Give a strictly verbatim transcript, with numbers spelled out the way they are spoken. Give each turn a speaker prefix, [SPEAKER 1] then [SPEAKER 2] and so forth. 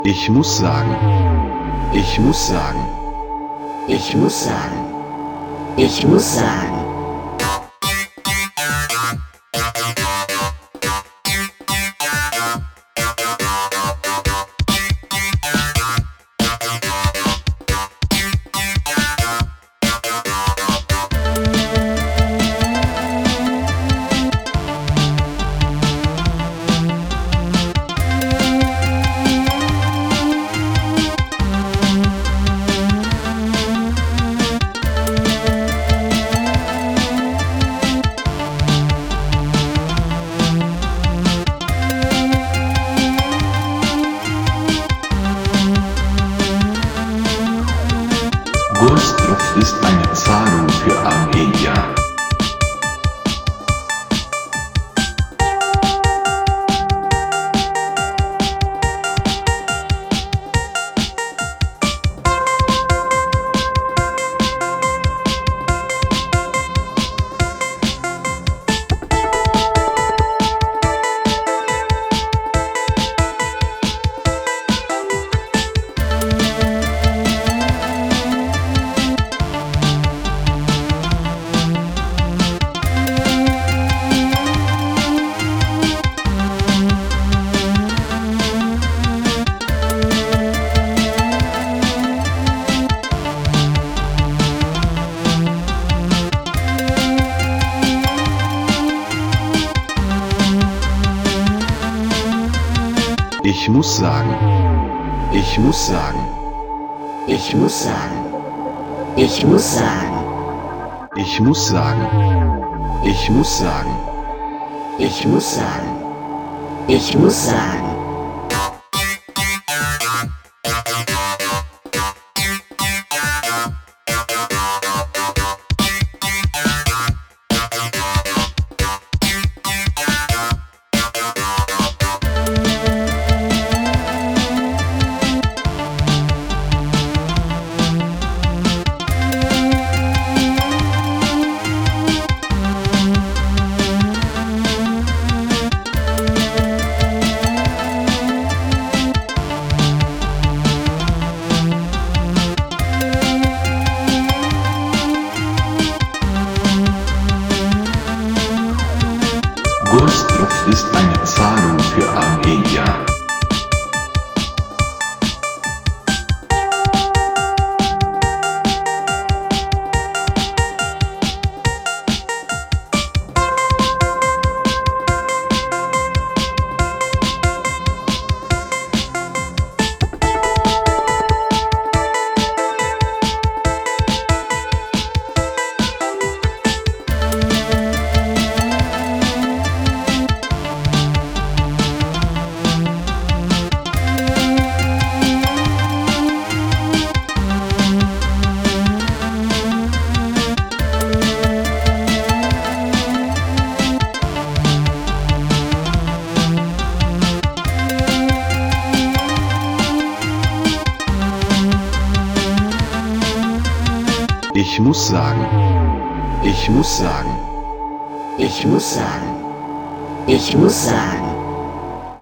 [SPEAKER 1] Ich muss sagen. Ich muss sagen.
[SPEAKER 2] Ich muss sagen. Ich muss sagen.
[SPEAKER 1] Gustav ist eine Zahlung für Armenier. Ich muss sagen. Ich muss sagen.
[SPEAKER 2] Ich muss sagen. Ich muss sagen.
[SPEAKER 1] Ich muss sagen. Ich muss sagen.
[SPEAKER 2] Ich muss sagen. Ich muss sagen.
[SPEAKER 1] Gustav ist eine Zahlung für Armenier. Ich muss sagen. Ich muss sagen.
[SPEAKER 2] Ich muss sagen. Ich muss sagen.